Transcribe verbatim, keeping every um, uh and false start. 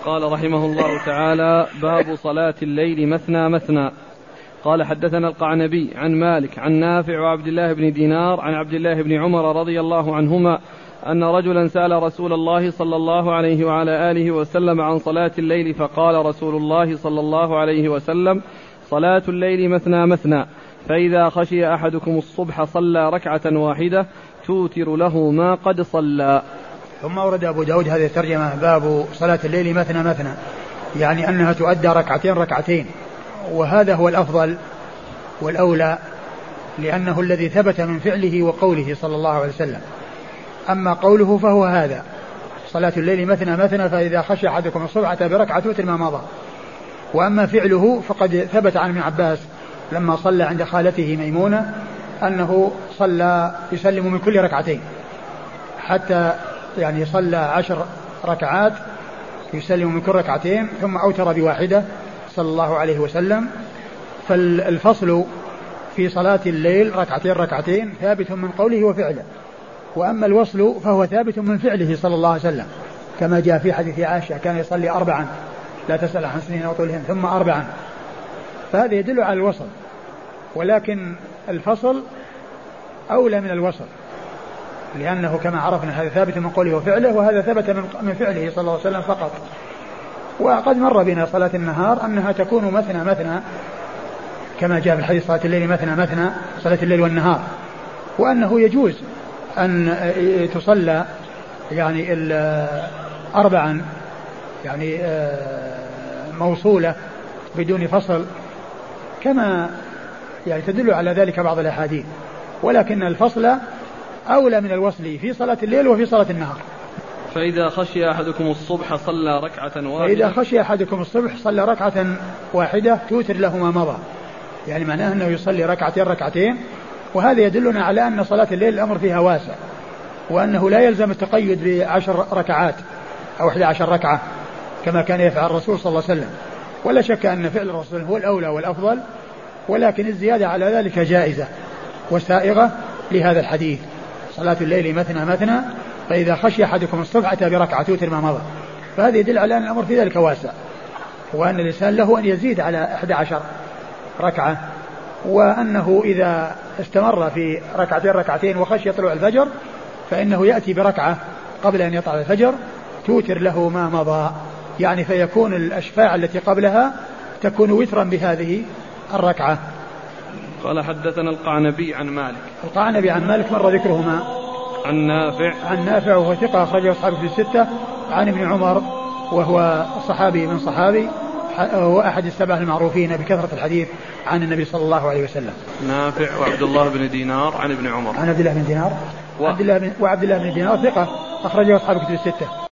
قال رحمه الله تعالى: باب صلاة الليل مثنى مثنى. قال: حدثنا القعنبي عن مالك عن نافع وعبد الله بن دينار عن عبد الله بن عمر رضي الله عنهما أن رجلا سأل رسول الله صلى الله عليه وعلى آله وسلم عن صلاة الليل، فقال رسول الله صلى الله عليه وسلم: صلاة الليل مثنى مثنى، فإذا خشي أحدكم الصبح صلى ركعة واحدة توتر له ما قد صلى. ثم ورد أبو داود هذه الترجمة: باب صلاة الليل مثنى مثنى، يعني أنها تؤدى ركعتين ركعتين، وهذا هو الأفضل والأولى، لأنه الذي ثبت من فعله وقوله صلى الله عليه وسلم. أما قوله فهو هذا: صلاة الليل مثنى مثنى، فإذا خشي أحدكم الصبح بركعة توتر ما مضى. وأما فعله فقد ثبت عن ابن عباس لما صلى عند خالته ميمونة أنه صلى يسلم من كل ركعتين، حتى يعني صلى عشر ركعات يسلم من كل ركعتين، ثم أوتر بواحدة صلى الله عليه وسلم. فالفصل في صلاة الليل ركعتين ركعتين ثابت من قوله وفعله، وأما الوصل فهو ثابت من فعله صلى الله عليه وسلم، كما جاء في حديث عائشة: كان يصلي أربعا لا تسأل عن سنين وطولهن ثم أربعا، فهذا يدل على الوصل. ولكن الفصل أولى من الوصل، لأنه كما عرفنا هذا ثابت من قوله وفعله، وهذا ثبت من فعله صلى الله عليه وسلم فقط. وقد مر بنا صلاة النهار أنها تكون مثنى مثنى، كما جاء في الحديث: صلاة الليل مثنى مثنى، صلاة الليل والنهار، وأنه يجوز أن تصلى يعني أربعا يعني موصولة بدون فصل، كما يعني تدل على ذلك بعض الأحاديث. ولكن الفصل أولى من الوصل في صلاة الليل وفي صلاة النهار. فإذا خشي أحدكم الصبح صلى ركعة واحدة فإذا خشي أحدكم الصبح صلى ركعة واحدة توتر له ما مضى، يعني معناه أنه يصلي ركعتين ركعتين. وهذا يدلنا على أن صلاة الليل الأمر فيها واسع، وأنه لا يلزم التقيد بعشر ركعات أو إحدى عشر ركعة كما كان يفعل الرسول صلى الله عليه وسلم. ولا شك أن فعل الرسول هو الأولى والأفضل، ولكن الزيادة على ذلك جائزة وسائغة لهذا الحديث: صلاة الليل مثنى مثنى، فإذا خشي أحدكم الصبح أتى بركعة توتر ما مضى. فهذا يدل على أن الأمر في ذلك واسع، وأن الإنسان له أن يزيد على إحدى عشر ركعة، وأنه إذا استمر في ركعتين ركعتين وخشي طلوع الفجر فإنه يأتي بركعة قبل أن يطلع الفجر توتر له ما مضى، يعني فيكون الأشفاع التي قبلها تكون وترا بهذه الركعة. قال: حدثنا القعنبي عن مالك. القعنبي عن مالك مر ذكرهما. عن نافع. عن نافع وهو ثقة أخرجه أصحابه في الستة. عن ابن عمر وهو صحابي من صحابي، هو أحد السبع المعروفين بكثرة الحديث عن النبي صلى الله عليه وسلم. نافع وعبد الله بن دينار عن ابن عمر. عن عبد الله بن دينار و... وعبد الله بن... وعبد الله بن دينار ثقة أخرجه أصحابه في الستة.